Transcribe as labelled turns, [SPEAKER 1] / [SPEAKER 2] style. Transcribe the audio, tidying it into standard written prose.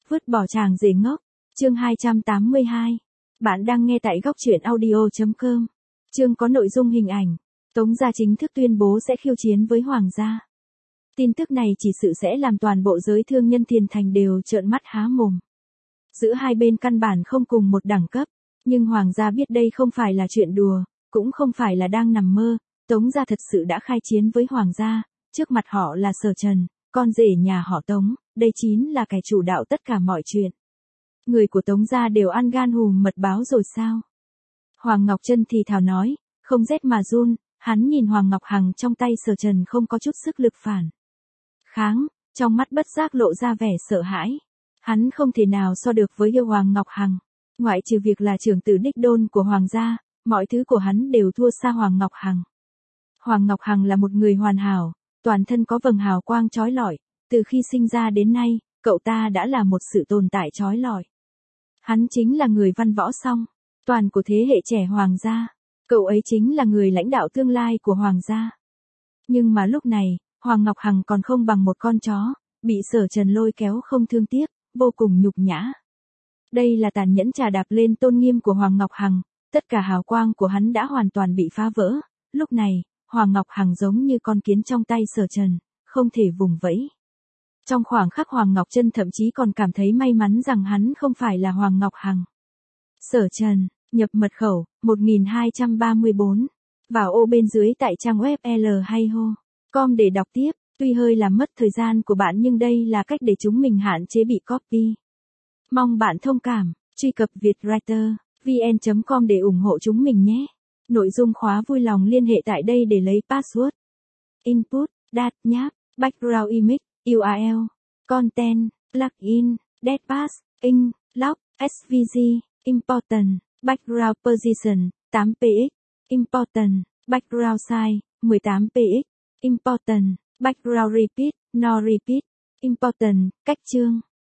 [SPEAKER 1] Vứt bỏ chàng rể ngốc. Chương 282. Bạn đang nghe tại góc truyện audio.com. Chương có nội dung hình ảnh. Tống gia chính thức tuyên bố sẽ khiêu chiến với Hoàng gia. Tin tức này chỉ sự sẽ làm toàn bộ giới thương nhân Thiền Thành đều trợn mắt há mồm. Giữa hai bên căn bản không cùng một đẳng cấp, nhưng Hoàng gia biết đây không phải là chuyện đùa, cũng không phải là đang nằm mơ. Tống gia thật sự đã khai chiến với Hoàng gia, trước mặt họ là Sở Trần, con rể nhà họ Tống, đây chính là kẻ chủ đạo tất cả mọi chuyện. Người của Tống gia đều ăn gan hùm mật báo rồi sao? Hoàng Ngọc Trân thì thào nói, không rét mà run, hắn nhìn Hoàng Ngọc Hằng trong tay Sở Trần không có chút sức lực phản kháng, trong mắt bất giác lộ ra vẻ sợ hãi. Hắn không thể nào so được với yêu Hoàng Ngọc Hằng, ngoại trừ việc là trưởng tử đích đôn của Hoàng gia, mọi thứ của hắn đều thua xa Hoàng Ngọc Hằng. Hoàng Ngọc Hằng là một người hoàn hảo, toàn thân có vầng hào quang chói lọi, từ khi sinh ra đến nay, cậu ta đã là một sự tồn tại chói lọi. Hắn chính là người văn võ song toàn của thế hệ trẻ Hoàng gia, cậu ấy chính là người lãnh đạo tương lai của Hoàng gia. Nhưng mà lúc này, Hoàng Ngọc Hằng còn không bằng một con chó, bị Sở Trần lôi kéo không thương tiếc, vô cùng nhục nhã. Đây là tàn nhẫn trà đạp lên tôn nghiêm của Hoàng Ngọc Hằng, tất cả hào quang của hắn đã hoàn toàn bị phá vỡ. Lúc này, Hoàng Ngọc Hằng giống như con kiến trong tay Sở Trần, không thể vùng vẫy. Trong khoảng khắc Hoàng Ngọc Trân thậm chí còn cảm thấy may mắn rằng hắn không phải là Hoàng Ngọc Hằng. Sở Trần, nhập mật khẩu, 1234. Vào ô bên dưới tại trang web lhayho.com để đọc tiếp. Tuy hơi làm mất thời gian của bạn nhưng đây là cách để chúng mình hạn chế bị copy. Mong bạn thông cảm, truy cập vietwriter.vn.com để ủng hộ chúng mình nhé. Nội dung khóa vui lòng liên hệ tại đây để lấy password. Input, Dat, Nháp, Background Image, URL, Content, Plugin, Deadpass, Ink, Lock, SVG, Important, Background Position, 8px, Important, Background Size, 18px, Important, Background Repeat, No Repeat, Important, cách chương.